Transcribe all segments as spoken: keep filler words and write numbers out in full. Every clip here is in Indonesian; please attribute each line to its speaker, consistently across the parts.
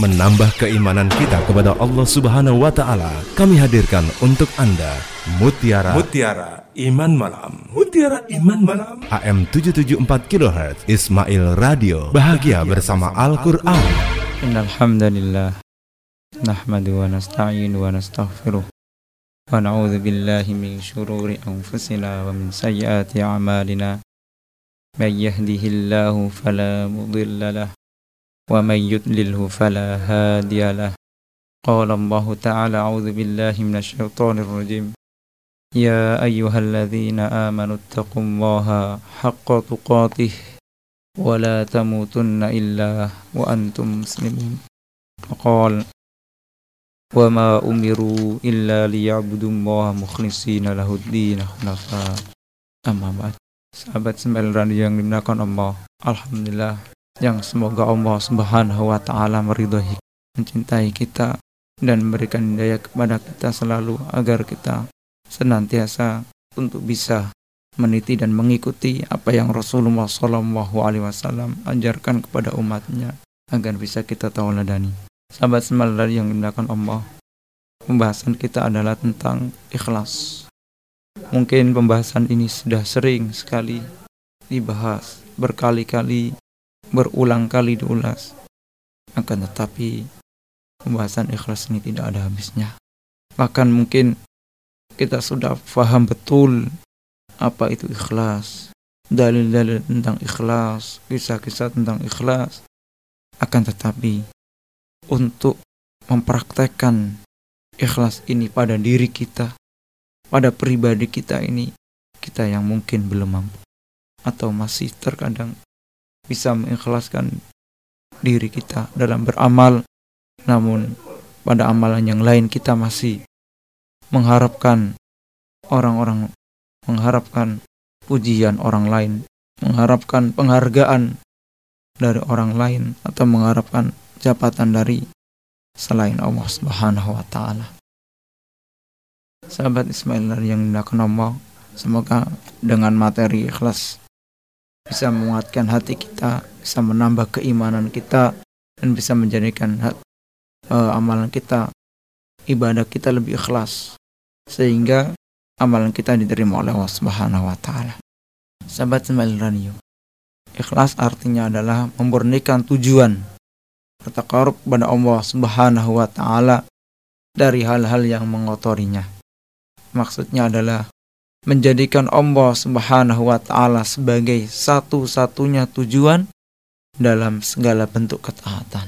Speaker 1: menambah keimanan kita kepada Allah Subhanahu wa taala. Kami hadirkan untuk Anda Mutiara
Speaker 2: Mutiara Iman Malam. Mutiara Iman Malam.
Speaker 1: A M tujuh tujuh empat kilohertz Ismail Radio. Bahagia bersama Al-Qur'an.
Speaker 3: Innal hamdalillah nahmadu wa nasta'inu wa nastaghfiruh wa na'udzu billahi min syururi anfusina wa min sayyiati a'malina. May yahdihillahu fala mudilla lahu wa may yudlilhu fala hadiya lahu. Qala Allah ta'ala a'udzu billahi minasy syaithanir rajim. Ya ayyuhalladzina amanu taqullaha haqqa tuqatih wa la tamutunna illa wa antum muslimun. Qala wa ma umiru illa liya'budullaha mukhlishina lahud-din hunafa. Amma ba'd. Sahabat sembilan yang dimuliakan Allah, alhamdulillah yang semoga Allah Subhanahu wa taala meridhai, mencintai kita dan memberikan hidayah kepada kita selalu agar kita senantiasa untuk bisa meniti dan mengikuti apa yang Rasulullah shallallahu alaihi wasallam ajarkan kepada umatnya agar bisa kita tauladani. Sahabat sembilan yang dimuliakan Allah, pembahasan kita adalah tentang ikhlas. Mungkin pembahasan ini sudah sering sekali dibahas, berkali-kali, berulang kali diulas. Akan tetapi pembahasan ikhlas ini tidak ada habisnya. Bahkan mungkin kita sudah paham betul apa itu ikhlas, dalil-dalil tentang ikhlas, kisah-kisah tentang ikhlas. Akan tetapi untuk mempraktekkan ikhlas ini pada diri kita, pada pribadi kita ini, kita yang mungkin belum mampu atau masih terkadang bisa mengikhlaskan diri kita dalam beramal, namun pada amalan yang lain kita masih mengharapkan orang-orang, mengharapkan pujian orang lain, mengharapkan penghargaan dari orang lain, atau mengharapkan jabatan dari selain Allah Subhanahu wa taala. Sahabat Ismail yang dimuliakan Allah, semoga dengan materi ikhlas bisa menguatkan hati kita, bisa menambah keimanan kita, dan bisa menjadikan hat, uh, amalan kita, ibadah kita lebih ikhlas, sehingga amalan kita diterima oleh Allah Subhanahu wa taala. Sahabat Ismail Radio, ikhlas artinya adalah memurnikan tujuan bertaqarrub kepada Allah Subhanahu wa taala dari hal-hal yang mengotorinya. Maksudnya adalah menjadikan Allah Subhanahu wa taala sebagai satu-satunya tujuan dalam segala bentuk ketaatan.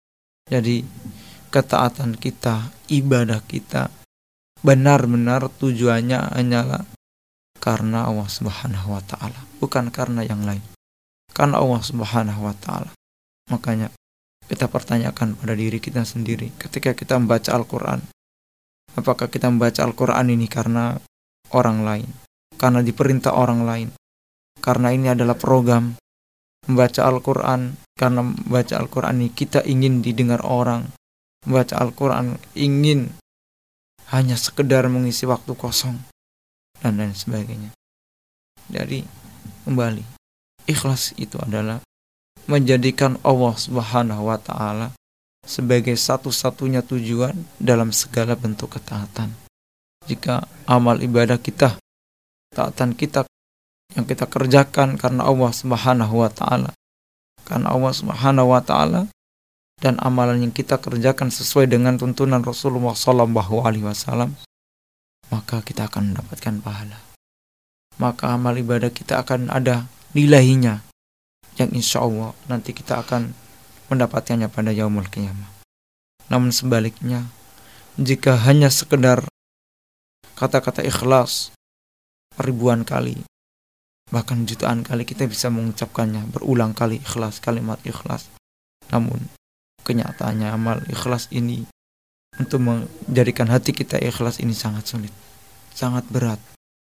Speaker 3: Jadi ketaatan kita, ibadah kita benar-benar tujuannya hanyalah karena Allah Subhanahu wa taala, bukan karena yang lain. Karena Allah Subhanahu wa taala. Makanya kita pertanyakan pada diri kita sendiri ketika kita membaca Al-Quran. Apakah kita membaca Al-Quran ini karena orang lain, karena diperintah orang lain, karena ini adalah program membaca Al-Quran, karena membaca Al-Quran ini kita ingin didengar orang, membaca Al-Quran ingin hanya sekedar mengisi waktu kosong, dan lain sebagainya. Jadi kembali, ikhlas itu adalah menjadikan Allah Subhanahu wa taala sebagai satu-satunya tujuan dalam segala bentuk ketaatan. Jika amal ibadah kita, taatan kita yang kita kerjakan karena Allah Subhanahu wa taala, karena Allah Subhanahu wa taala, dan amalan yang kita kerjakan sesuai dengan tuntunan Rasulullah sallallahu alaihi wasallam, maka kita akan mendapatkan pahala. Maka amal ibadah kita akan ada nilainya, yang insya Allah nanti kita akan mendapatkannya pada yaumul qiyamah. Namun sebaliknya, jika hanya sekedar kata-kata ikhlas ribuan kali, bahkan jutaan kali kita bisa mengucapkannya berulang kali ikhlas, kalimat ikhlas, namun kenyataannya amal ikhlas ini, untuk menjadikan hati kita ikhlas ini sangat sulit, sangat berat.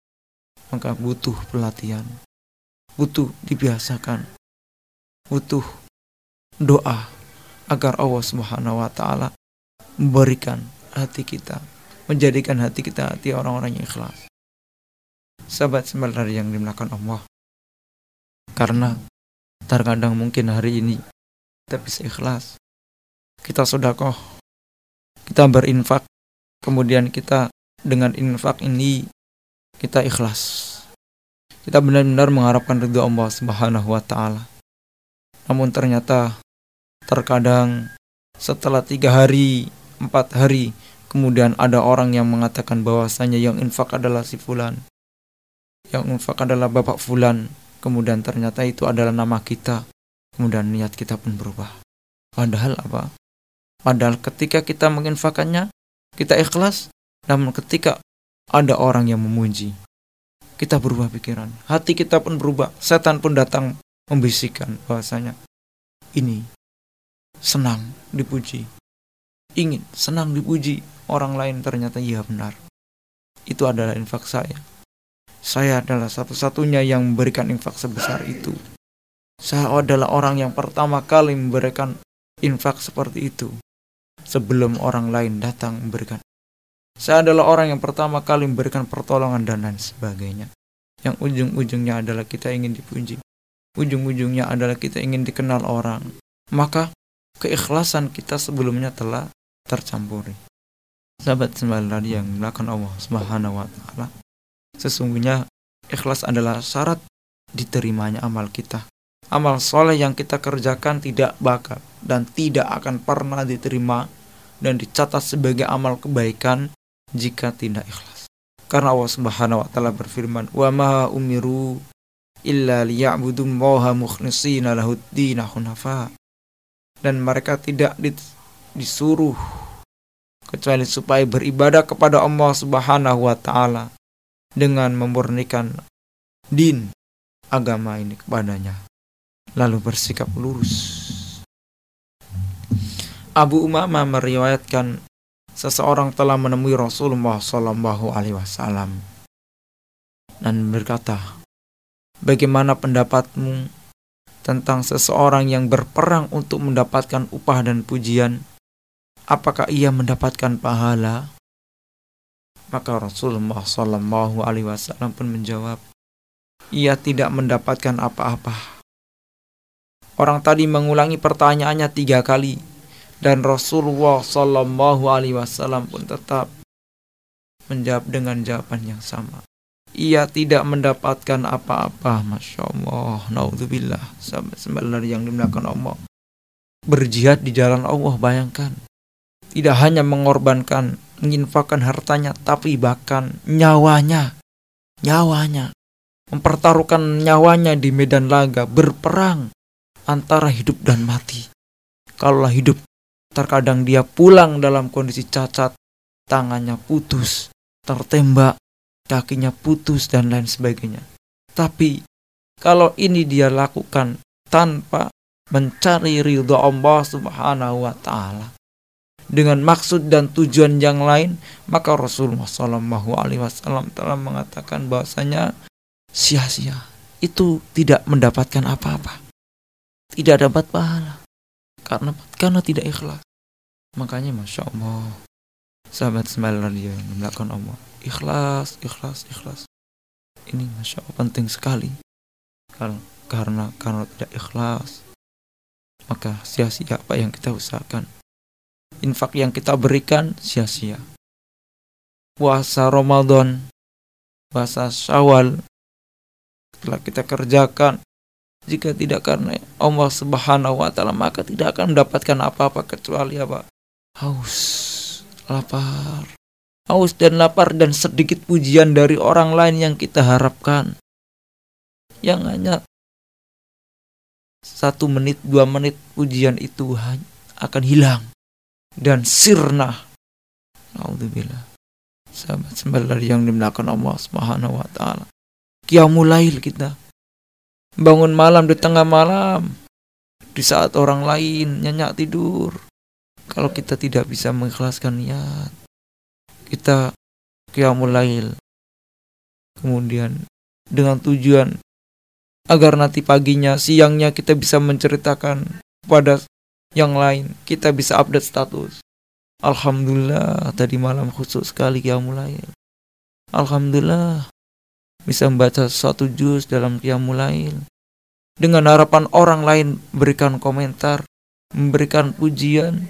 Speaker 3: Maka butuh pelatihan, butuh dibiasakan, butuh doa agar Allah Subhanahu wa taala memberikan hati kita, menjadikan hati kita hati orang-orang yang ikhlas. Sahabat sebenarnya yang dimuliakan Allah, karena terkadang mungkin hari ini kita bisa ikhlas, kita sedekah, kita berinfak, kemudian kita dengan infak ini kita ikhlas. Kita benar-benar mengharapkan ridha Allah Subhanahu wa taala. Namun ternyata terkadang setelah tiga hari, empat hari, kemudian ada orang yang mengatakan bahwasanya yang infak adalah si fulan, yang infak adalah bapak fulan. Kemudian ternyata itu adalah nama kita. Kemudian niat kita pun berubah. Padahal apa? Padahal ketika kita menginfakannya, kita ikhlas. Namun ketika ada orang yang memuji, kita berubah pikiran. Hati kita pun berubah. Setan pun datang membisikkan bahwasanya ini senang dipuji, ingin senang dipuji orang lain. Ternyata iya benar, itu adalah infak saya. Saya adalah satu-satunya yang memberikan infak sebesar itu. Saya adalah orang yang pertama kali memberikan infak seperti itu sebelum orang lain datang memberikan. Saya adalah orang yang pertama kali memberikan pertolongan dan lain sebagainya. Yang ujung-ujungnya adalah kita ingin dipuji, ujung-ujungnya adalah kita ingin dikenal orang. Maka keikhlasan kita sebelumnya telah tercampuri. Sahabat sembilan yang melakukan Allah Subhanahu wa taala, sesungguhnya ikhlas adalah syarat diterimanya amal kita. Amal soleh yang kita kerjakan tidak bakal dan tidak akan pernah diterima dan dicatat sebagai amal kebaikan jika tidak ikhlas. Karena Allah Subhanahu wa taala berfirman, "Wa ma umiru illa liya'budullaha mukhlishina lahud-din hunafa." Dan mereka tidak disuruh kecuali supaya beribadah kepada Allah Subhanahu wa taala dengan memurnikan din agama ini kepadanya, lalu bersikap lurus. Abu Umamah meriwayatkan seseorang telah menemui Rasulullah Shallallahu Alaihi Wasallam dan berkata, bagaimana pendapatmu tentang seseorang yang berperang untuk mendapatkan upah dan pujian? Apakah ia mendapatkan pahala? Maka Rasulullah Shallallahu Alaihi Wasallam pun menjawab, ia tidak mendapatkan apa-apa. Orang tadi mengulangi pertanyaannya tiga kali. Dan Rasulullah Sallallahu Alaihi Wasallam pun tetap menjawab dengan jawaban yang sama. Ia tidak mendapatkan apa-apa. Masya Allah. Naudzubillah. Sahabat yang dimuliakan Allah. Berjihad di jalan Allah, bayangkan. Tidak hanya mengorbankan, menginfakkan hartanya, tapi bahkan nyawanya. Nyawanya. Mempertaruhkan nyawanya di medan laga. Berperang antara hidup dan mati. Kalaulah hidup, terkadang dia pulang dalam kondisi cacat, tangannya putus, tertembak, kakinya putus, dan lain sebagainya. Tapi kalau ini dia lakukan tanpa mencari ridha Allah Subhanahu wa taala, dengan maksud dan tujuan yang lain, maka Rasulullah Shallallahu Alaihi Wasallam telah mengatakan bahwasanya sia-sia, itu tidak mendapatkan apa-apa, tidak dapat pahala, karena karena tidak ikhlas. Makanya Masya Allah, sahabat sembilan yang melakukan Allah, ikhlas, ikhlas, ikhlas. Ini Masya Allah penting sekali. Karena karena tidak ikhlas, maka sia-sia apa yang kita usahakan. Infak yang kita berikan sia-sia. Puasa Ramadan, puasa Syawal telah kita kerjakan, jika tidak karena Allah Subhanahu wa taala, maka tidak akan mendapatkan apa-apa kecuali apa? Haus, lapar. Haus dan lapar dan sedikit pujian dari orang lain yang kita harapkan. Yang hanya satu menit, dua menit pujian itu akan hilang dan sirna. Alhamdulillah. Sahabat sembilan yang dimuliakan Allah Subhanahu wa taala. Qiyamul lail kita. Bangun malam di tengah malam, di saat orang lain nyenyak tidur. Kalau kita tidak bisa mengikhlaskan niat, kita qiyamul lail, kemudian dengan tujuan agar nanti paginya, siangnya kita bisa menceritakan kepada yang lain, kita bisa update status. Alhamdulillah, tadi malam khusus sekali qiyamul lail. Alhamdulillah, bisa membaca satu juz dalam qiyamul lail. Dengan harapan orang lain berikan komentar, memberikan pujian,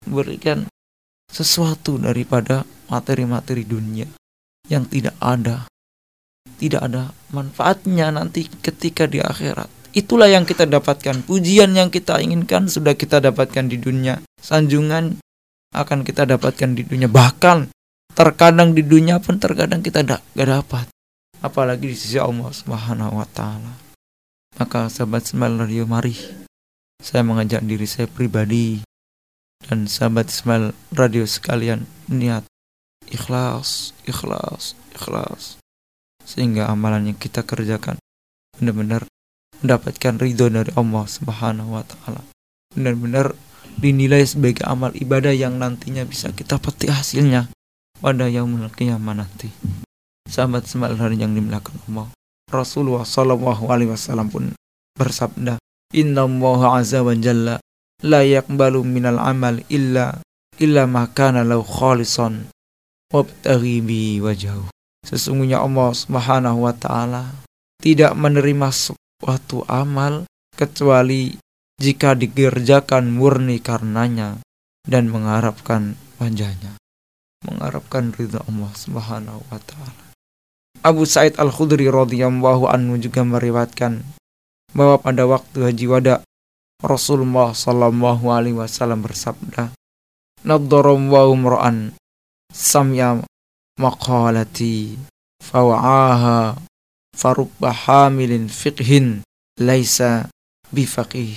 Speaker 3: memberikan sesuatu daripada materi-materi dunia yang tidak ada, tidak ada manfaatnya nanti ketika di akhirat. Itulah yang kita dapatkan. Pujian yang kita inginkan sudah kita dapatkan di dunia. Sanjungan akan kita dapatkan di dunia. Bahkan terkadang di dunia pun terkadang kita gak dapat. Apalagi di sisi Allah Subhanahu wa ta'ala. Maka sahabat Ismail Radio, mari saya mengajak diri saya pribadi dan sahabat Ismail Radio sekalian niat ikhlas, ikhlas, ikhlas, sehingga amalan yang kita kerjakan benar-benar mendapatkan ridho dari Allah Subhanahu wa ta'ala, benar-benar dinilai sebagai amal ibadah yang nantinya bisa kita petik hasilnya pada yaumul qiyamah nanti. Sahabat Ismail Radio yang dimuliakan Allah, Rasulullah sallallahu alaihi wasallam pun bersabda, Inna Allah azza wa jalla la yaqbalu minal amal illa illa ma kana lahu khalisan wabtaghi bi wajhahu. Sesungguhnya Allah Subhanahu wa ta'ala tidak menerima suatu amal kecuali jika dikerjakan murni karenanya dan mengharapkan wajahnya, mengharapkan ridha Allah Subhanahu wa ta'ala. Abu Sa'id Al-Khudri radhiyallahu anhu juga meriwayatkan bahwa pada waktu haji wada Rasulullah sallallahu alaihi wasallam bersabda, Naddarallahu imra'an samya maqalati fawa'aha farubba hamilin fiqhin laisa bifaqih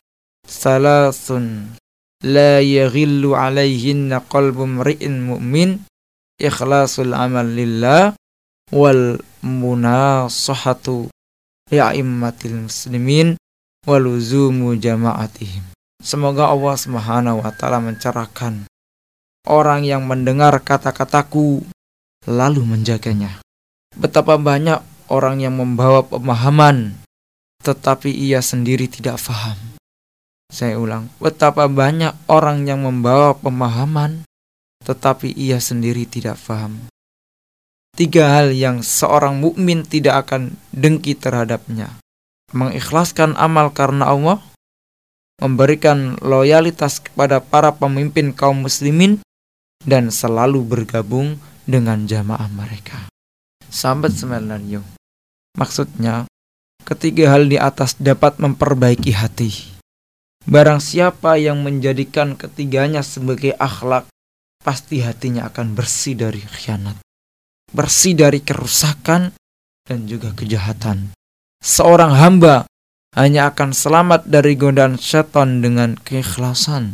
Speaker 3: salasun la yaghillu alaihinna qalbu mri'in mu'min ikhlasul amal lillah wal munasahatu li'immatil muslimin waluzumu jama'atihim. Semoga Allah Subhanahu wa ta'ala mencerahkan orang yang mendengar kata-kataku lalu menjaganya. Betapa banyak orang yang membawa pemahaman tetapi ia sendiri tidak faham. Saya ulang, betapa banyak orang yang membawa pemahaman tetapi ia sendiri tidak faham. Tiga hal yang seorang mukmin tidak akan dengki terhadapnya: mengikhlaskan amal karena Allah, memberikan loyalitas kepada para pemimpin kaum muslimin, dan selalu bergabung dengan jamaah mereka. Sahabat Ismail, maksudnya ketiga hal di atas dapat memperbaiki hati. Barang siapa yang menjadikan ketiganya sebagai akhlak, pasti hatinya akan bersih dari khianat, bersih dari kerusakan dan juga kejahatan. Seorang hamba hanya akan selamat dari godaan syaitan dengan keikhlasan.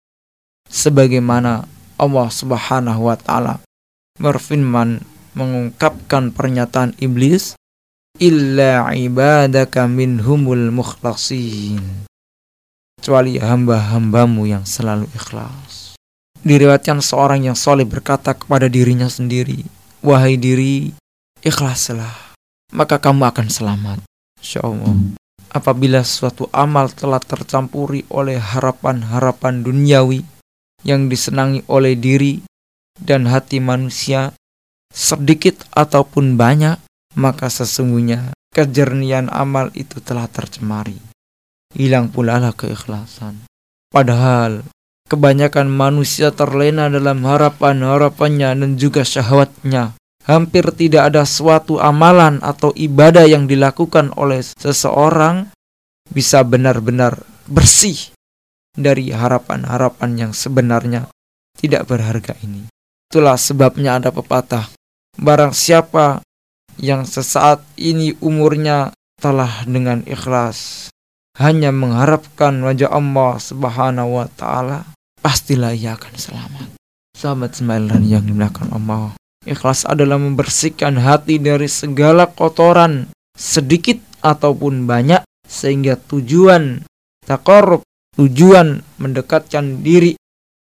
Speaker 3: Sebagaimana Allah Subhanahu wa ta'ala berfirman mengungkapkan pernyataan iblis, illa ibadaka minhumul mukhlasin, kecuali hamba-hambamu yang selalu ikhlas. Diriwayatkan seorang yang soleh berkata kepada dirinya sendiri, wahai diri, ikhlaslah, maka kamu akan selamat. Insyaallah. Apabila suatu amal telah tercampuri oleh harapan-harapan duniawi yang disenangi oleh diri dan hati manusia, sedikit ataupun banyak, maka sesungguhnya kejernihan amal itu telah tercemari. Hilang pula lah keikhlasan. Padahal kebanyakan manusia terlena dalam harapan-harapannya dan juga syahwatnya. Hampir tidak ada suatu amalan atau ibadah yang dilakukan oleh seseorang bisa benar-benar bersih dari harapan-harapan yang sebenarnya tidak berharga ini. Itulah sebabnya ada pepatah, barang siapa yang sesaat ini umurnya telah dengan ikhlas hanya mengharapkan wajah Allah Subhanahu wa ta'ala, pastilah ia akan selamat. Sahabat Ismail yang dimuliakan Allah, ikhlas adalah membersihkan hati dari segala kotoran, sedikit ataupun banyak, sehingga tujuan taqarrub, tujuan mendekatkan diri,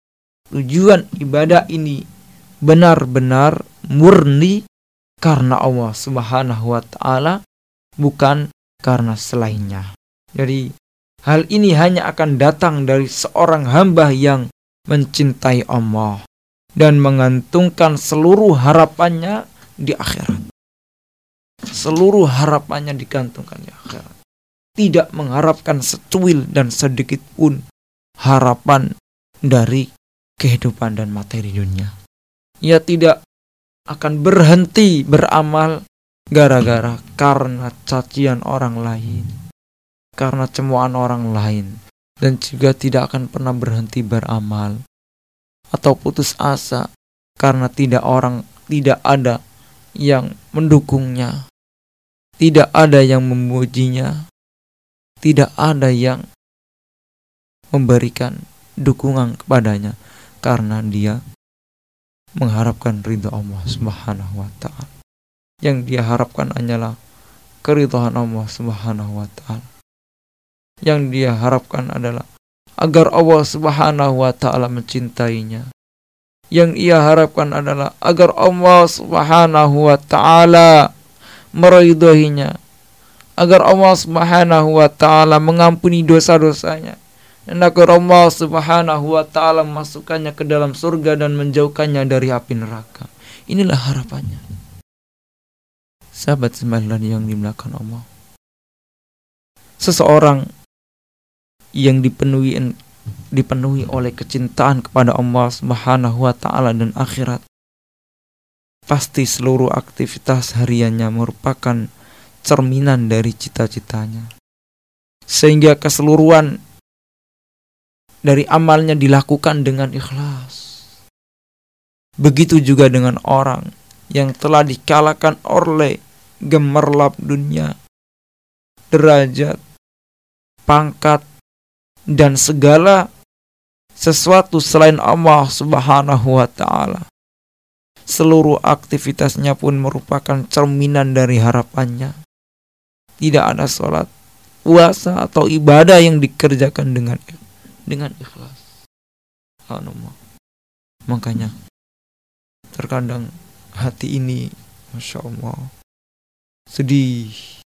Speaker 3: tujuan ibadah ini benar-benar murni karena Allah Subhanahu wa ta'ala, bukan karena selainnya. Jadi hal ini hanya akan datang dari seorang hamba yang mencintai Allah dan mengantungkan seluruh harapannya di akhirat. Seluruh harapannya digantungkan di akhirat. Tidak mengharapkan secuil dan sedikit pun harapan dari kehidupan dan materi dunia. Ia tidak akan berhenti beramal gara-gara karena cacian orang lain, karena cemoohan orang lain, dan juga tidak akan pernah berhenti beramal atau putus asa karena tidak orang tidak ada yang mendukungnya, tidak ada yang memujinya, tidak ada yang memberikan dukungan kepadanya karena dia mengharapkan ridha Allah Subhanahu wa taala. Yang dia harapkan hanyalah keridhaan Allah Subhanahu wa taala. Yang dia harapkan adalah agar Allah Subhanahu wa taala mencintainya. Yang ia harapkan adalah agar Allah Subhanahu wa taala meridhoinya, agar Allah Subhanahu wa taala mengampuni dosa-dosanya, dan agar Allah Subhanahu wa taala memasukkannya ke dalam surga dan menjauhkannya dari api neraka. Inilah harapannya. Sahabat sembilan yang dimuliakan Allah. Seseorang yang dipenuhi dipenuhi oleh kecintaan kepada Allah Subhanahu wa taala dan akhirat, pasti seluruh aktivitas hariannya merupakan cerminan dari cita-citanya. Sehingga keseluruhan dari amalnya dilakukan dengan ikhlas. Begitu juga dengan orang yang telah dikalahkan oleh gemerlap dunia, derajat, pangkat, dan segala sesuatu selain Allah Subhanahu wa taala. Seluruh aktivitasnya pun merupakan cerminan dari harapannya. Tidak ada sholat, puasa atau ibadah yang dikerjakan dengan dengan ikhlas. Allah. Makanya terkadang hati ini, Masya Allah, sedih,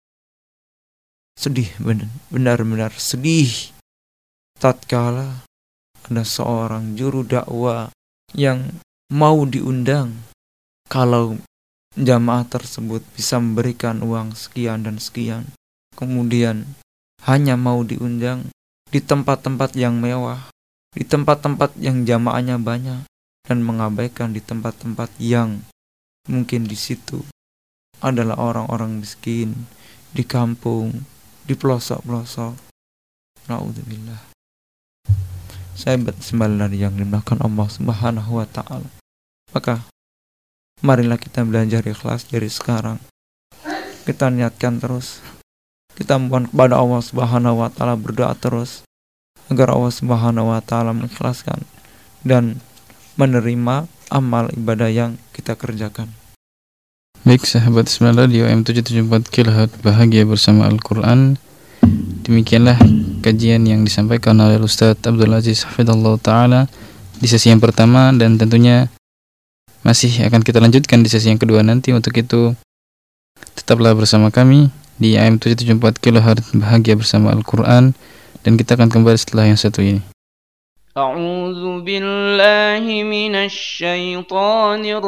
Speaker 3: sedih benar, benar-benar sedih tatkala ada seorang juru dakwah yang mau diundang kalau jamaah tersebut bisa memberikan uang sekian dan sekian, kemudian hanya mau diundang di tempat-tempat yang mewah, di tempat-tempat yang jamaahnya banyak, dan mengabaikan di tempat-tempat yang mungkin di situ adalah orang-orang miskin, di kampung, di pelosok-pelosok. Na'udzubillah. Sahabat sembilan yang dimuliakan Allah Subhanahu wa taala. Maka marilah kita belajar ikhlas dari sekarang. Kita niatkan terus. Kita mohon kepada Allah Subhanahu wa taala, berdoa terus agar Allah Subhanahu wa taala mengikhlaskan dan menerima amal ibadah yang kita kerjakan.
Speaker 4: Baik sahabat sembilan Radio M tujuh tujuh empat Kilohertz bahagia bersama Al-Quran. Demikianlah kajian yang disampaikan oleh Ustaz Abdul Aziz Hafidhullah Ta'ala di sesi yang pertama, dan tentunya masih akan kita lanjutkan di sesi yang kedua nanti. Untuk itu tetaplah bersama kami di A M tujuh tujuh empat Kilohertz bahagia bersama Al-Quran, dan kita akan kembali setelah yang satu ini.
Speaker 5: A'udzu billahi minasy syaithanir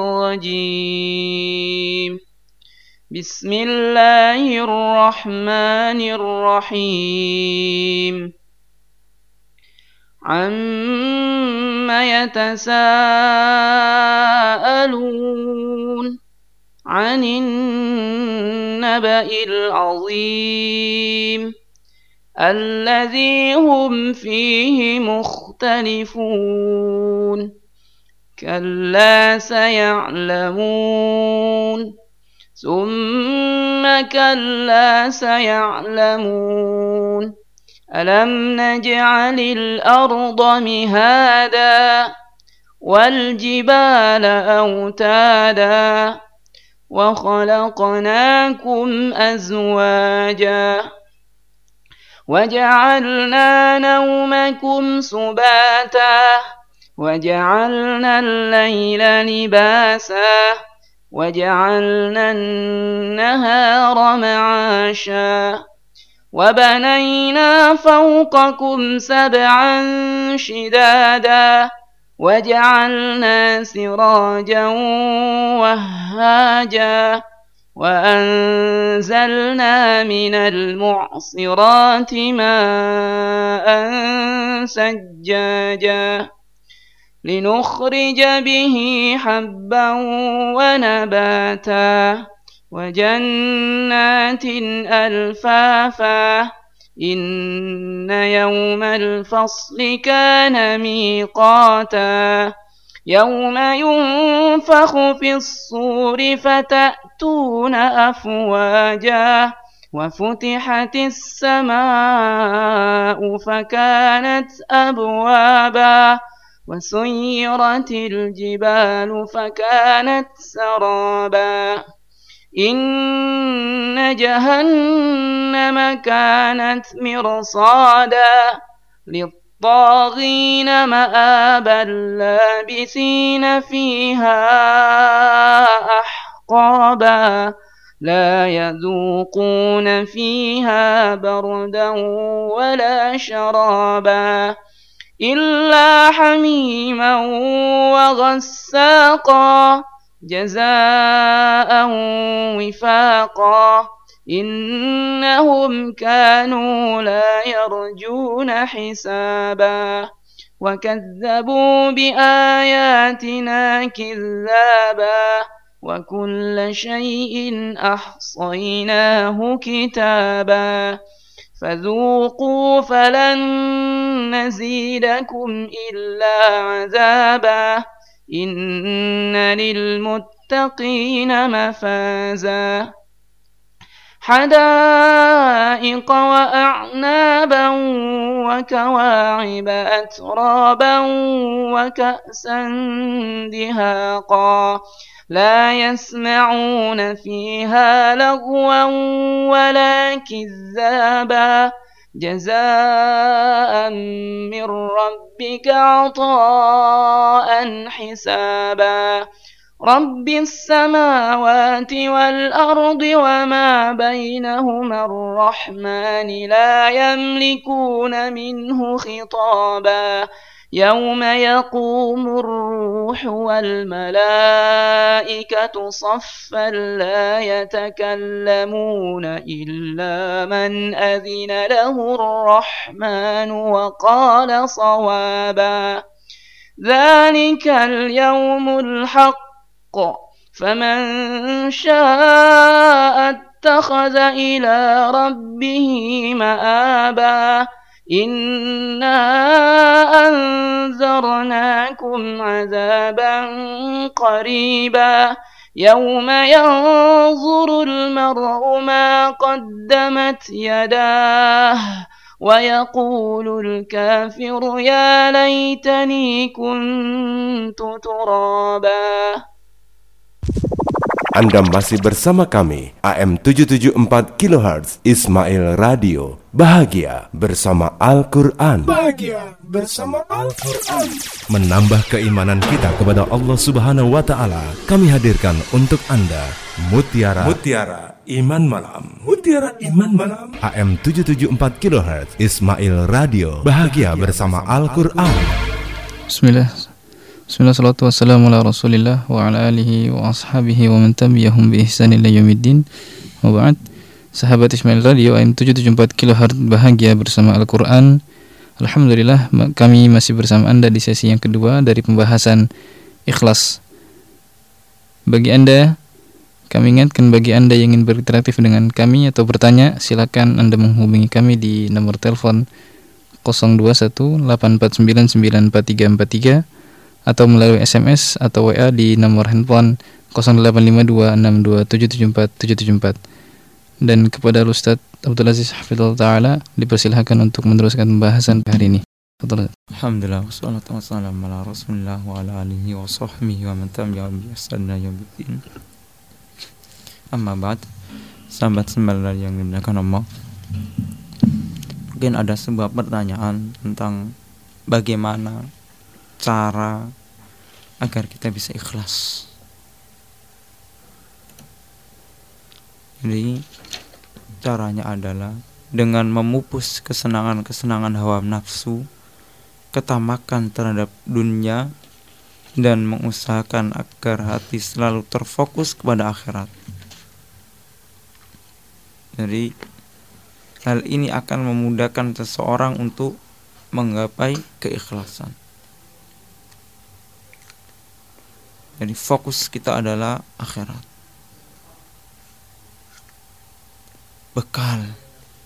Speaker 5: rajim. Bismillahirrahmanirrahim. Amma yatasaalun 'anil naba'il 'azim alladzi hum fihi mukhtalifun. Kalla saya'lamun ثم كلا سيعلمون ألم نجعل الأرض مهادا والجبال أوتادا وخلقناكم أزواجا وجعلنا نومكم سباتا وجعلنا الليل لباسا وجعلنا النهار معاشا وبنينا فوقكم سبعا شدادا وجعلنا سراجا وهاجا وأنزلنا من المعصرات ماء سجاجا لنخرج به حبا ونباتا وجنات ألفافا إن يوم الفصل كان ميقاتا يوم ينفخ في الصور فتأتون أفواجا وفتحت السماء فكانت أبوابا وسيرت الجبال فكانت سرابا إن جهنم كانت مرصادا للطاغين مآبا لابثين فيها أحقابا لا يذوقون فيها بردا ولا شرابا إلا حميما وغساقا جزاء وفاقا إنهم كانوا لا يرجون حسابا وكذبوا بآياتنا كذابا وكل شيء أحصيناه كتابا فذوقوا فلن نزيدكم إلا عذابا إن للمتقين مفازا حدائق وأعنابا وكواعب أترابا وكأسا دهاقا لا يسمعون فيها لغوا ولا كذابا جزاء من ربك عطاء حسابا رب السماوات والأرض وما بينهما الرحمن لا يملكون منه خطابا يوم يقوم الروح والملائكة صفا لا يتكلمون إلا من أذن له الرحمن وقال صوابا ذلك اليوم الحق فمن شاء اتخذ إلى ربه مآبا إنا أنذرناكم عذابا قريبا يوم ينظر المرء ما قدمت يداه ويقول الكافر يا ليتني كنت ترابا.
Speaker 1: Anda masih bersama kami A M tujuh tujuh empat kilohertz Ismail Radio. Bahagia bersama Al-Quran.
Speaker 2: Bahagia bersama Al-Quran.
Speaker 1: Menambah keimanan kita kepada Allah Subhanahu wa Ta'ala, kami hadirkan untuk Anda Mutiara
Speaker 2: Mutiara Iman Malam. Mutiara Iman Malam.
Speaker 1: A M tujuh tujuh empat kilohertz Ismail Radio. Bahagia bersama Al-Quran.
Speaker 4: Bismillah. Bismillah, salatu wassalamu ala rasulillah wa ala alihi wa ashabihi wa man tabi'ahum bi ihsan ila yaumiddin. Wa ba'd. Sahabat Ismail Radio A M tujuh tujuh empat kilohertz bahagia bersama Al-Quran. Alhamdulillah, kami masih bersama Anda di sesi yang kedua dari pembahasan ikhlas. Bagi Anda, kami ingatkan bagi Anda yang ingin berinteraktif dengan kami atau bertanya, silakan Anda menghubungi kami di nomor telepon nol dua satu delapan empat sembilan sembilan empat tiga empat tiga atau melalui S M S atau W A di nomor handphone nol delapan lima dua enam dua tujuh tujuh empat tujuh tujuh empat. Dan kepada Ustaz Abdul Aziz Hafizahullah Ta'ala dipersilahkan untuk meneruskan pembahasan hari ini.
Speaker 3: Alhamdulillah, wassalatu wassalamu ala rasulillah wa ala alihi wa sahbihi wa man tabi'ahum bi ihsan ila yaumiddin. Amma ba'd, sahabat sembala yang dimuliakan Allah, mungkin ada sebuah pertanyaan tentang bagaimana cara agar kita bisa ikhlas. Jadi caranya adalah dengan memupus kesenangan-kesenangan hawa nafsu, ketamakan terhadap dunia, dan mengusahakan agar hati selalu terfokus kepada akhirat. Jadi hal ini akan memudahkan seseorang untuk menggapai keikhlasan. Jadi fokus kita adalah akhirat, bekal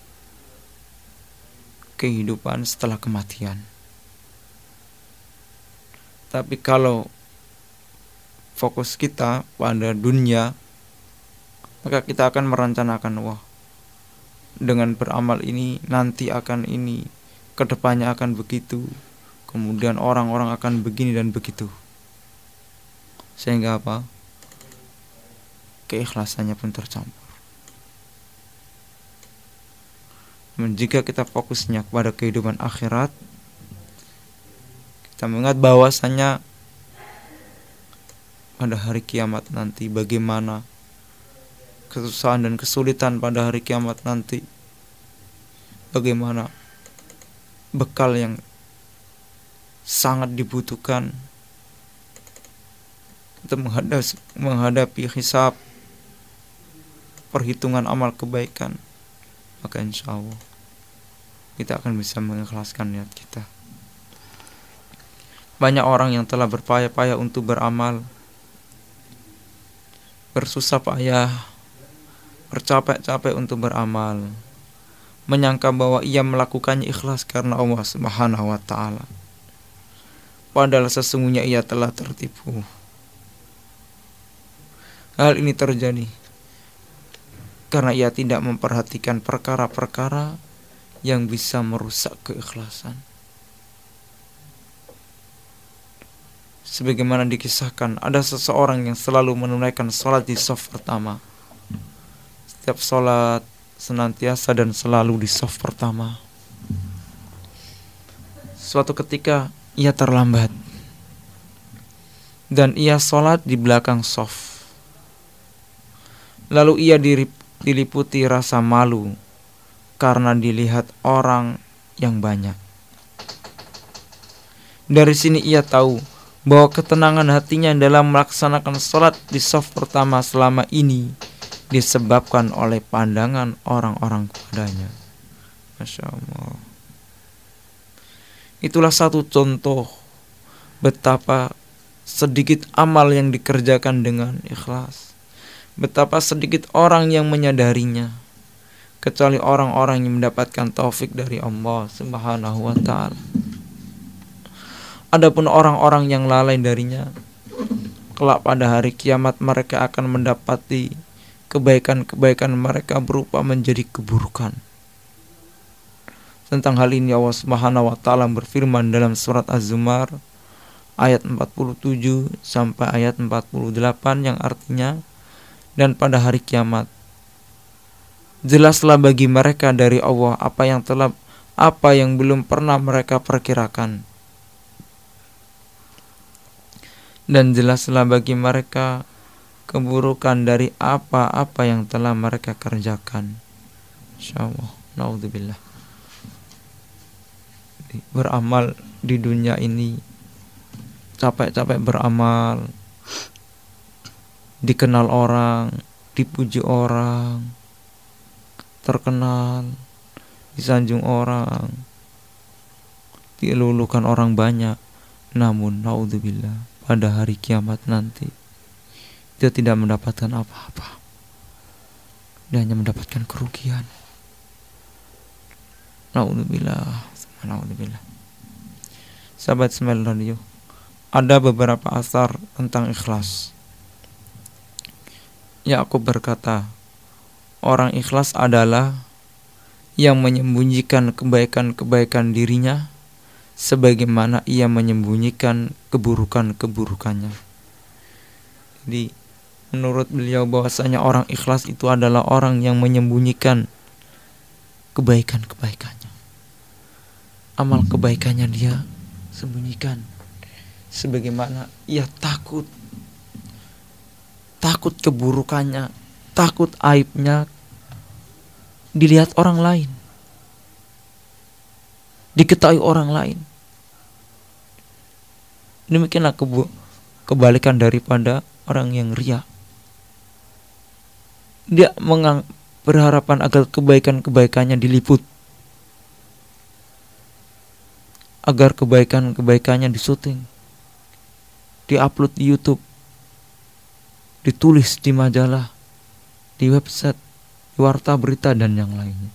Speaker 3: kehidupan setelah kematian. Tapi kalau fokus kita pada dunia, maka kita akan merencanakan, wah, dengan beramal ini nanti akan ini, kedepannya akan begitu, kemudian orang-orang akan begini dan begitu. Sehingga apa? Keikhlasannya pun tercampur. Dan jika kita fokusnya kepada kehidupan akhirat, kita mengingat bahwasanya pada hari kiamat nanti bagaimana kesusahan dan kesulitan pada hari kiamat nanti, bagaimana bekal yang sangat dibutuhkan untuk menghadapi, menghadapi hisab, perhitungan amal kebaikan, maka insya Allah kita akan bisa mengikhlaskan niat kita. Banyak orang yang telah berpayah-payah untuk beramal, bersusah payah, bercapek-capek untuk beramal, menyangka bahwa ia melakukannya ikhlas karena Allah Subhanahu wa taala. Padahal sesungguhnya ia telah tertipu. Hal ini terjadi karena ia tidak memperhatikan perkara-perkara yang bisa merusak keikhlasan. Sebagaimana dikisahkan, ada seseorang yang selalu menunaikan sholat di shaf pertama. Setiap sholat senantiasa dan selalu di shaf pertama. Suatu ketika ia terlambat dan ia sholat di belakang shaf. Lalu ia diliputi rasa malu karena dilihat orang yang banyak. Dari sini ia tahu bahwa ketenangan hatinya dalam melaksanakan sholat di shaf pertama selama ini disebabkan oleh pandangan orang-orang kepadanya. Masya Allah. Itulah satu contoh betapa sedikit amal yang dikerjakan dengan ikhlas, betapa sedikit orang yang menyadarinya, kecuali orang-orang yang mendapatkan taufik dari Allah Subhanahu wa taala. Adapun orang-orang yang lalai darinya, kelak pada hari kiamat mereka akan mendapati kebaikan-kebaikan mereka berupa menjadi keburukan. Tentang hal ini Allah Subhanahu wa taala berfirman dalam surat Az-Zumar ayat empat puluh tujuh sampai ayat empat puluh delapan yang artinya, dan pada hari kiamat jelaslah bagi mereka dari Allah apa yang telah apa yang belum pernah mereka perkirakan, dan jelaslah bagi mereka keburukan dari apa-apa yang telah mereka kerjakan. Insyaallah, naudzubillah. Beramal di dunia ini, capek-capek beramal, dikenal orang, dipuji orang, terkenal, disanjung orang, dilulukan orang banyak. Namun naudzubillah, pada hari kiamat nanti dia tidak mendapatkan apa-apa, dia hanya mendapatkan kerugian. Naudzubillah, naudzubillah. Sahabat Ismail Radio, ada beberapa asar tentang ikhlas. Yakub berkata, orang ikhlas adalah yang menyembunyikan kebaikan-kebaikan dirinya sebagaimana ia menyembunyikan keburukan-keburukannya. Jadi menurut beliau bahwasanya orang ikhlas itu adalah orang yang menyembunyikan kebaikan-kebaikannya. Amal kebaikannya dia sembunyikan, sebagaimana ia takut takut keburukannya, takut aibnya dilihat orang lain, diketahui orang lain. Demikianlah kebu- kebalikan daripada orang yang riya. Dia mengang- berharapan agar kebaikan-kebaikannya diliput, agar kebaikan-kebaikannya disuting, diupload di YouTube, ditulis di majalah, di website, di warta berita dan yang lainnya.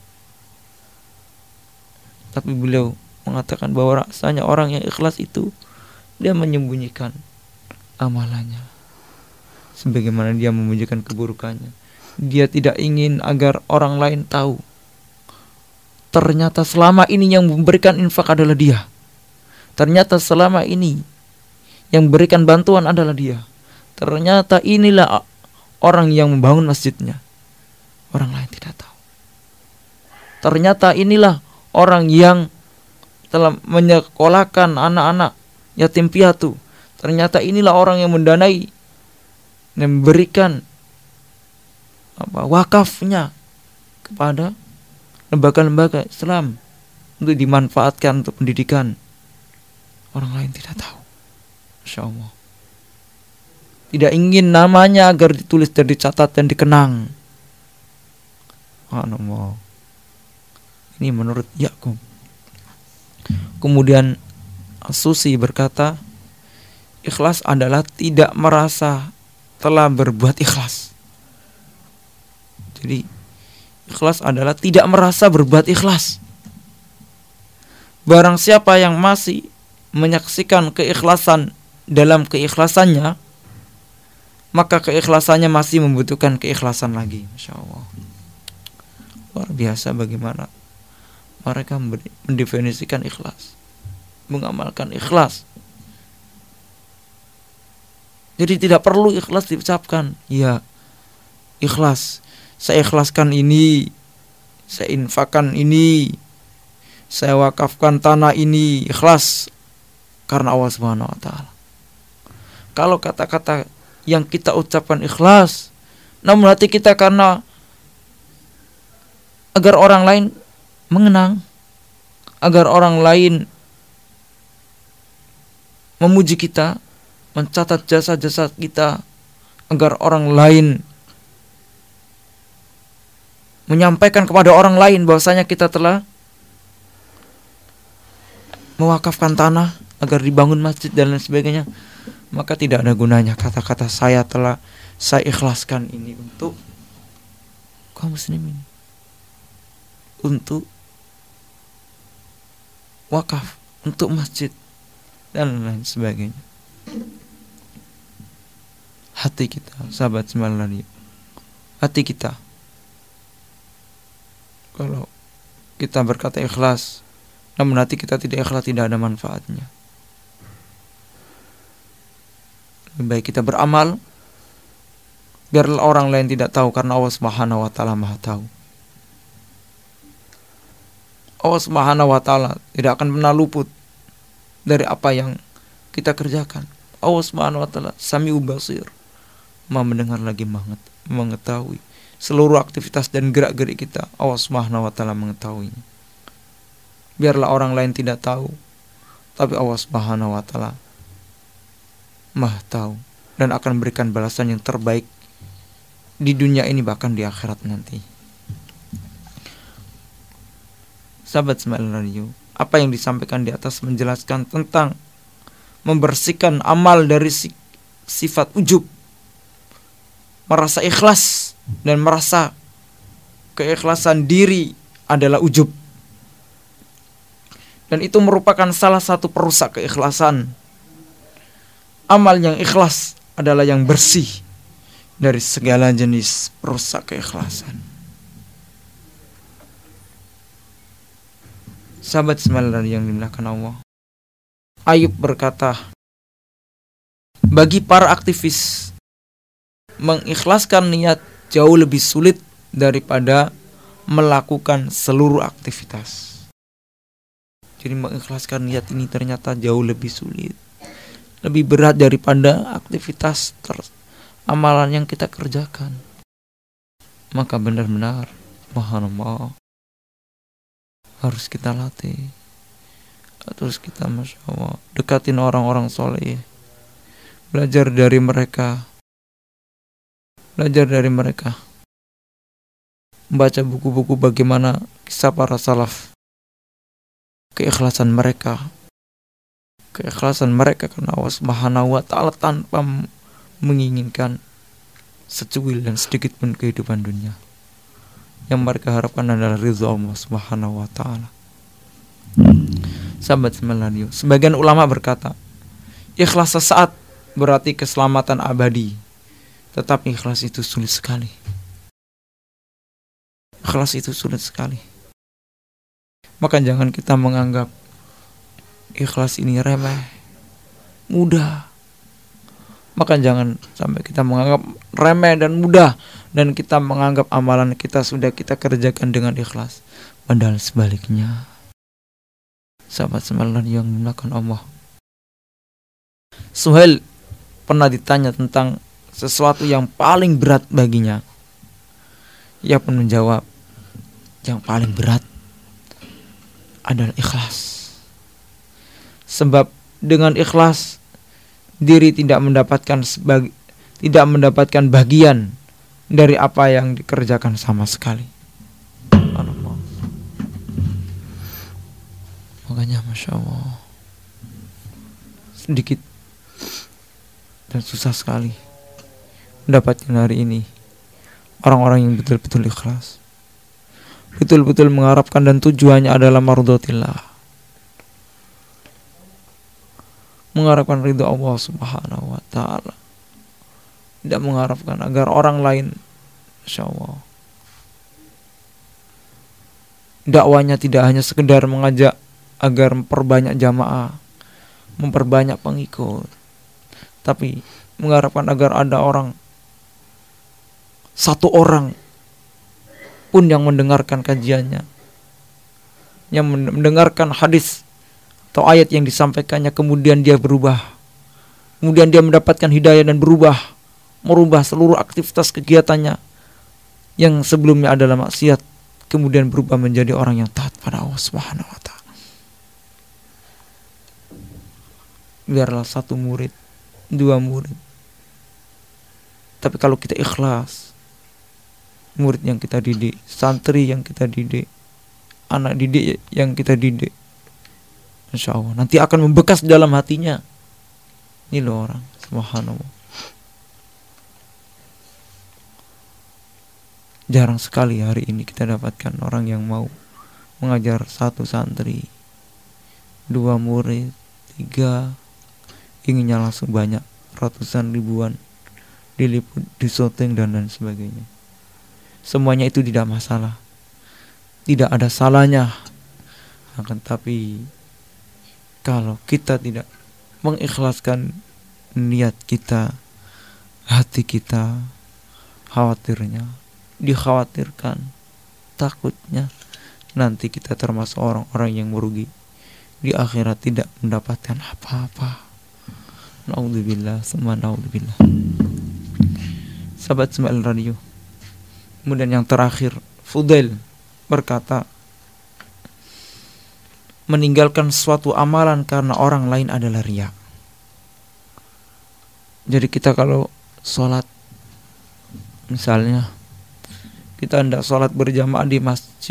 Speaker 3: Tapi beliau mengatakan bahwa rasanya orang yang ikhlas itu dia menyembunyikan amalannya, sebagaimana dia menyembunyikan keburukannya. Dia tidak ingin agar orang lain tahu ternyata selama ini yang memberikan infak adalah dia. Ternyata selama ini yang memberikan bantuan adalah dia. Ternyata inilah orang yang membangun masjidnya. Orang lain tidak tahu. Ternyata inilah orang yang telah menyekolahkan anak-anak yatim piatu. Ternyata inilah orang yang mendanai dan memberikan apa, wakafnya kepada lembaga-lembaga Islam untuk dimanfaatkan untuk pendidikan. Orang lain tidak tahu. Masya Allah. Tidak ingin namanya agar ditulis dan dicatat dan dikenang. Allah. Ini menurut Yakub. Kemudian As-Susi berkata, ikhlas adalah tidak merasa telah berbuat ikhlas. Jadi ikhlas adalah tidak merasa berbuat ikhlas. Barang siapa yang masih menyaksikan keikhlasan dalam keikhlasannya, maka keikhlasannya masih membutuhkan keikhlasan lagi. Masya Allah. Luar biasa bagaimana mereka mendefinisikan ikhlas, mengamalkan ikhlas. Jadi tidak perlu ikhlas diucapkan. Ya, ikhlas. Saya ikhlaskan ini, saya infakkan ini, saya wakafkan tanah ini, ikhlas karena Allah Subhanahu wa taala. Kalau kata-kata yang kita ucapkan ikhlas, namun hati kita karena agar orang lain mengenang, agar orang lain memuji kita, mencatat jasa-jasa kita, agar orang lain menyampaikan kepada orang lain bahwasanya kita telah mewakafkan tanah agar dibangun masjid dan lain sebagainya, maka tidak ada gunanya kata-kata saya telah saya ikhlaskan ini untuk kaum muslimin, untuk wakaf, untuk masjid dan lain sebagainya. Hati kita, sahabat semalani, hati kita, kalau kita berkata ikhlas namun hati kita tidak ikhlas, tidak ada manfaatnya. Lebih baik kita beramal biarlah orang lain tidak tahu, karena Allah Subhanahu wa taala Maha tahu. Allah Subhanahu wa taala tidak akan pernah luput dari apa yang kita kerjakan. Allah Subhanahu wa taala Sami'u Basir, Maha mendengar lagi mengetahui seluruh aktivitas dan gerak-gerik kita. Allah Subhanahu wa taala mengetahuinya. Biarlah orang lain tidak tahu, tapi Allah Subhanahu wa taala Maha tahu dan akan memberikan balasan yang terbaik di dunia ini bahkan di akhirat nanti. Sahabat Smile Radio, apa yang disampaikan di atas menjelaskan tentang membersihkan amal dari sifat ujub, merasa ikhlas dan merasa keikhlasan diri adalah ujub. Dan itu merupakan salah satu perusak keikhlasan. Amal yang ikhlas adalah yang bersih dari segala jenis perusak keikhlasan. Sahabat sembilan yang dimuliakan Allah, Ayub berkata, bagi para aktivis, mengikhlaskan niat jauh lebih sulit daripada melakukan seluruh aktivitas. Jadi mengikhlaskan niat ini ternyata jauh lebih sulit, lebih berat daripada aktivitas ter- amalan yang kita kerjakan. Maka benar-benar subhanallah, harus kita latih, terus kita masya Allah dekatin orang-orang soleh, belajar dari mereka, belajar dari mereka, membaca buku-buku bagaimana kisah para salaf, keikhlasan mereka, keikhlasan mereka karena Allah Subhanahu wa taala tanpa menginginkan secuil dan sedikit pun kehidupan dunia. Yang mereka harapkan adalah ridha Allah Subhanahu wa taala. Sahabat Semalario, sebagian ulama berkata, ikhlas sesaat berarti keselamatan abadi. Tetapi ikhlas itu sulit sekali. Ikhlas itu sulit sekali. Maka jangan kita menganggap ikhlas ini remeh, mudah. Maka jangan sampai kita menganggap remeh dan mudah dan kita menganggap amalan kita sudah kita kerjakan dengan ikhlas. Padahal sebaliknya. Sahabat semalam yang dimuliakan Allah. Suhail pernah ditanya tentang sesuatu yang paling berat baginya. Ia pun menjawab, yang paling berat adalah ikhlas. Sebab dengan ikhlas diri tidak mendapatkan sebagi, tidak mendapatkan bagian dari apa yang dikerjakan sama sekali. Allah. Makanya Masya Allah, sedikit dan susah sekali mendapatkan hari ini orang-orang yang betul-betul ikhlas, betul-betul mengharapkan dan tujuannya adalah mardhatillah, mengharapkan ridha Allah Subhanahu wa taala, tidak mengharapkan agar orang lain. Masya Allah, dakwanya tidak hanya sekedar mengajak agar memperbanyak jamaah, memperbanyak pengikut, tapi mengharapkan agar ada orang, satu orang pun yang mendengarkan kajiannya, yang mendengarkan hadis atau ayat yang disampaikannya, kemudian dia berubah, kemudian dia mendapatkan hidayah dan berubah, merubah seluruh aktivitas kegiatannya yang sebelumnya adalah maksiat, kemudian berubah menjadi orang yang taat pada Allah Subhanahu wa taala. Biarlah satu murid, dua murid, tapi kalau kita ikhlas, murid yang kita didik, santri yang kita didik, anak didik yang kita didik, Insya Allah nanti akan membekas dalam hatinya. Ini loh orang, subhanallah. Jarang sekali hari ini kita dapatkan orang yang mau mengajar satu santri, dua murid, tiga, inginnya langsung banyak, ratusan ribuan, diliput, disyuting dan lain sebagainya. Semuanya itu tidak masalah, tidak ada salahnya. Akan tapi kalau kita tidak mengikhlaskan niat kita, hati kita, khawatirnya, dikhawatirkan, takutnya nanti kita termasuk orang-orang yang merugi di akhirat, tidak mendapatkan apa-apa. Naudzubillah, semua naudzubillah. Sahabat Ismail Radio. Kemudian yang terakhir, Fudail berkata, meninggalkan suatu amalan karena orang lain adalah riya. Jadi kita kalau sholat, misalnya kita hendak sholat berjamaah di masjid,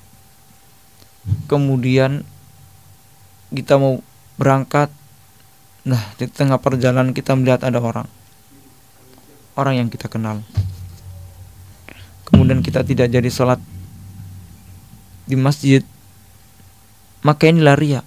Speaker 3: kemudian kita mau berangkat, nah di tengah perjalanan kita melihat ada orang, orang yang kita kenal, kemudian kita tidak jadi sholat di masjid, maka inilah riya.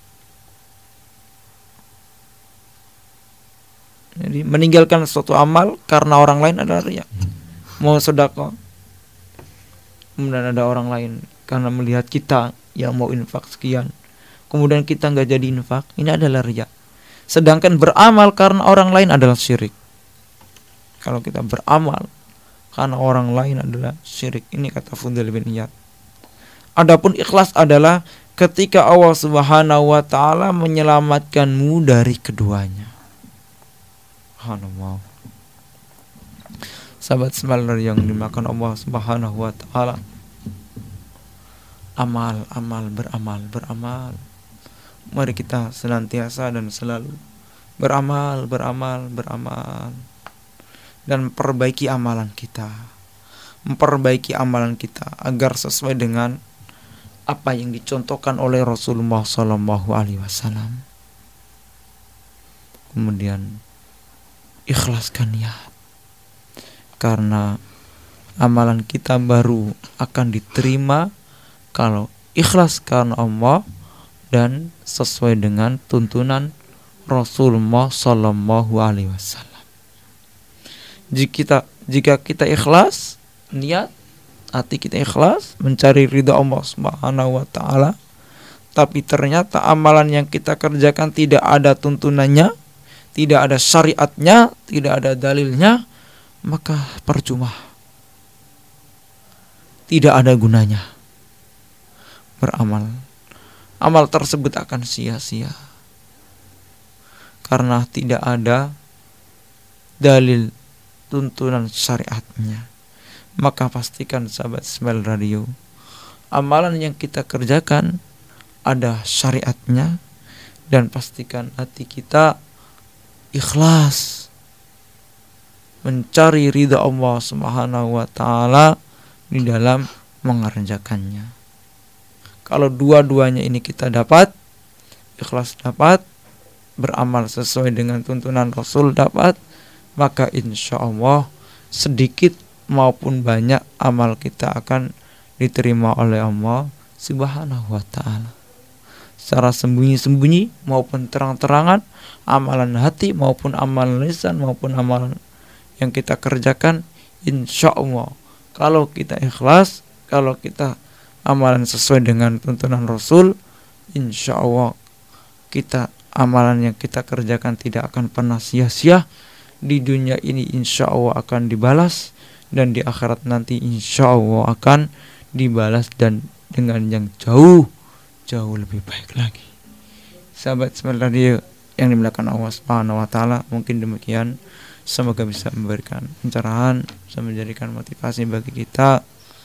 Speaker 3: Jadi meninggalkan suatu amal karena orang lain adalah riya. Mau sedekah, kemudian ada orang lain karena melihat kita yang mau infak sekian, kemudian kita nggak jadi infak, ini adalah riya. Sedangkan beramal karena orang lain adalah syirik. Kalau kita beramal karena orang lain adalah syirik. Ini kata Fudail bin Iyad. Adapun ikhlas adalah ketika Allah Subhanahu wa taala menyelamatkanmu dari keduanya. Subhanallah. Sahabat semalar yang dimakan Allah Subhanahu wa taala. Amal, amal, beramal, beramal. Mari kita senantiasa dan selalu beramal, beramal, beramal. Dan perbaiki amalan kita. Memperbaiki amalan kita agar sesuai dengan apa yang dicontohkan oleh Rasulullah Sallallahu Alaihi Wasallam. Kemudian ikhlaskan niat, Karena amalan kita baru akan diterima kalau ikhlas karena Allah dan sesuai dengan tuntunan Rasulullah Sallallahu Alaihi Wasallam. Jika kita, jika kita ikhlas, niat hati kita ikhlas mencari ridha Allah Subhanahu Wa Taala, tapi ternyata amalan yang kita kerjakan tidak ada tuntunannya, tidak ada syariatnya, tidak ada dalilnya, maka percuma, tidak ada gunanya beramal. Amal tersebut akan sia-sia karena tidak ada dalil tuntunan syariatnya. Maka pastikan sahabat Ismail Radio, amalan yang kita kerjakan ada syariatnya, dan pastikan hati kita ikhlas mencari ridha Allah Subhanahu Wa Taala di dalam mengerjakannya. Kalau dua-duanya ini kita dapat, ikhlas dapat, beramal sesuai dengan tuntunan Rasul dapat, maka insya Allah sedikit maupun banyak amal kita akan diterima oleh Allah Subhanahu Wa Taala. Secara sembunyi-sembunyi maupun terang-terangan, amalan hati maupun amalan lisan maupun amalan yang kita kerjakan, insya Allah kalau kita ikhlas, kalau kita amalan sesuai dengan tuntunan Rasul, insya Allah kita amalan yang kita kerjakan tidak akan pernah sia-sia. Di dunia ini insya Allah akan dibalas, dan di akhirat nanti insya Allah akan dibalas dan dengan yang jauh jauh lebih baik lagi. Sahabat Ismail Radio yang dimuliakan Allah Subhanahu Wa Taala, mungkin demikian. Semoga bisa memberikan pencerahan, bisa menjadikan motivasi bagi kita,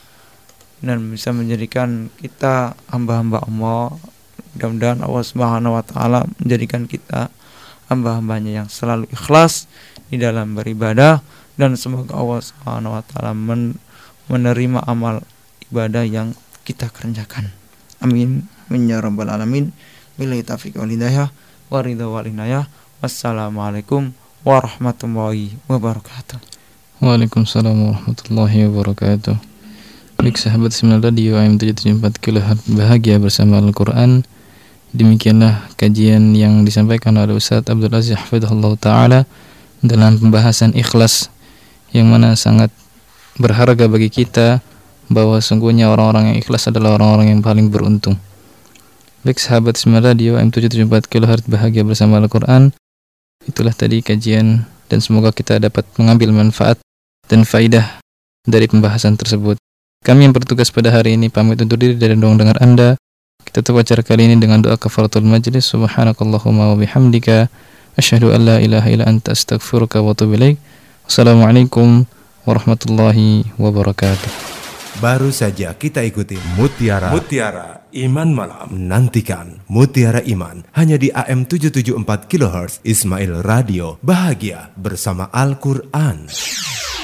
Speaker 3: dan bisa menjadikan kita hamba-hamba Allah. Mudah-mudahan Allah Subhanahu Wa Taala menjadikan kita hamba-hambanya yang selalu ikhlas di dalam beribadah, dan semoga Allah Subhanahu Wa Taala men- menerima amal ibadah yang kita kerjakan. Amin ya rabbal alamin. Billahi taufiq wal hidayah wa ridha wal inayah. Wassalamualaikum warahmatullahi wabarakatuh.
Speaker 4: Waalaikumsalam warahmatullahi wabarakatuh. Baik sahabat Ismail Radio A M tujuh tujuh empat kilohertz bahagia bersama Al-Quran. Demikianlah kajian yang disampaikan oleh Ustaz Abdul Aziz Hafizahullah Ta'ala dalam pembahasan ikhlas, yang mana sangat berharga bagi kita, bahwa sungguhnya orang-orang yang ikhlas adalah orang-orang yang paling beruntung. Baik sahabat Ismail Radio A M tujuh tujuh empat kilohertz bahagia bersama Al-Quran, itulah tadi kajian, dan semoga kita dapat mengambil manfaat dan faidah dari pembahasan tersebut. Kami yang bertugas pada hari ini pamit undur diri dari ruang dengar Anda. Kita tutup acara kali ini dengan doa kafaratul majlis. Subhanakallahumma wa bihamdika, asyhadu an la ilaha illa anta, astaghfiruka wa atubu ilaik. Wassalamualaikum warahmatullahi wabarakatuh.
Speaker 1: Baru saja kita ikuti Mutiara
Speaker 2: Mutiara Iman Malam.
Speaker 1: Nantikan Mutiara Iman hanya di A M tujuh tujuh empat kilohertz Ismail Radio, bahagia bersama Al-Quran.